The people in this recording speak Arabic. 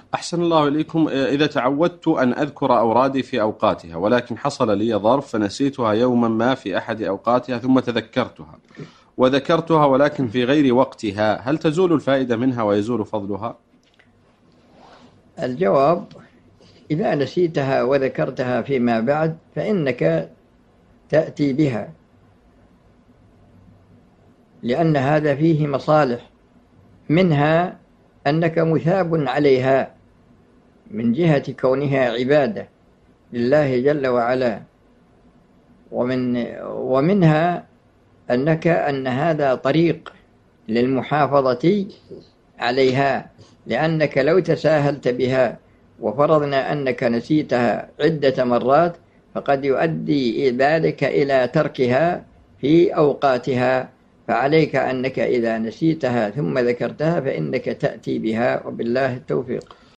أحسن الله إليكم. إذا تعودت أن أذكر أورادي في أوقاتها، ولكن حصل لي ظرف فنسيتها يوما ما في أحد أوقاتها ثم تذكرتها وذكرتها ولكن في غير وقتها، هل تزول الفائدة منها ويزول فضلها؟ الجواب: إذا نسيتها وذكرتها فيما بعد فإنك تأتي بها، لأن هذا فيه مصالح، منها أنك مثاب عليها من جهة كونها عبادة لله جل وعلا، ومنها أن هذا طريق للمحافظة عليها، لأنك لو تساهلت بها وفرضنا أنك نسيتها عدة مرات فقد يؤدي ذلك إلى تركها في أوقاتها، فعليك أنك إذا نسيتها ثم ذكرتها فإنك تأتي بها، وبالله التوفيق.